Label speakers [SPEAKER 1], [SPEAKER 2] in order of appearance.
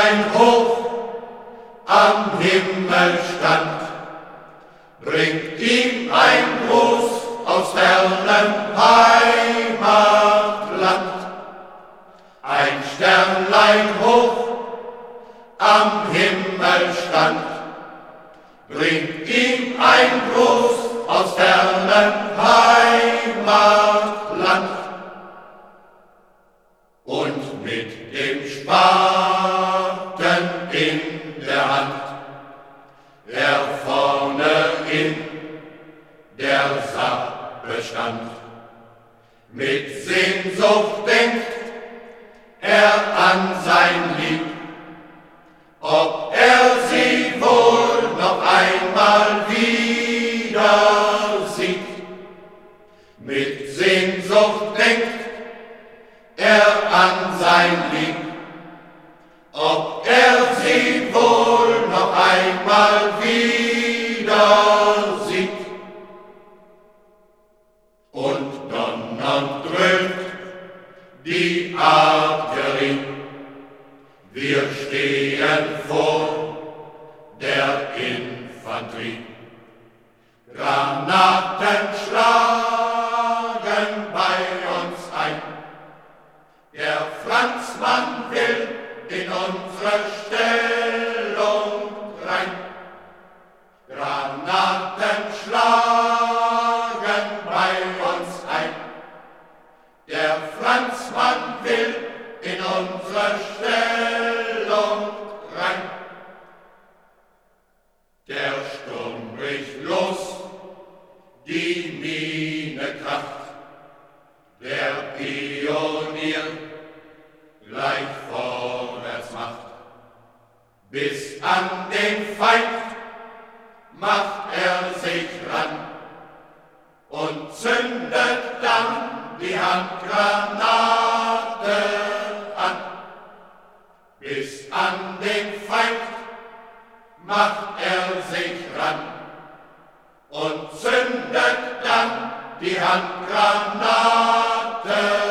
[SPEAKER 1] Sternlein hoch am Himmel stand, bringt ihm ein Gruß aus fernem Heimatland. Ein Sternlein hoch am Himmel stand, bringt ihm ein Gruß aus fernem Heimatland. Und mit dem Spaten in der Hand, er vorne in der Sache stand. Mit Sehnsucht denkt er an sein Lieb, ob er sie wohl noch einmal wieder sieht. Mit Sehnsucht denkt er an sein Lieb, ob er sie wohl noch einmal wieder sieht. Und donnernd dröhnt die Artillerie, wir stehen vor der Infanterie. Granaten schlagen bei uns ein, der Franzmann will in unsere Stellung rein. Granaten schlagen bei uns ein, der Franzmann will in unsere Stellung rein. Der Sturm bricht los, die Mine kracht, der Pionier gleich vorwärts macht. Bis an den Feind macht er sich ran und zündet dann die Handgranate an. Bis an den Feind macht er sich ran und zündet dann die Handgranate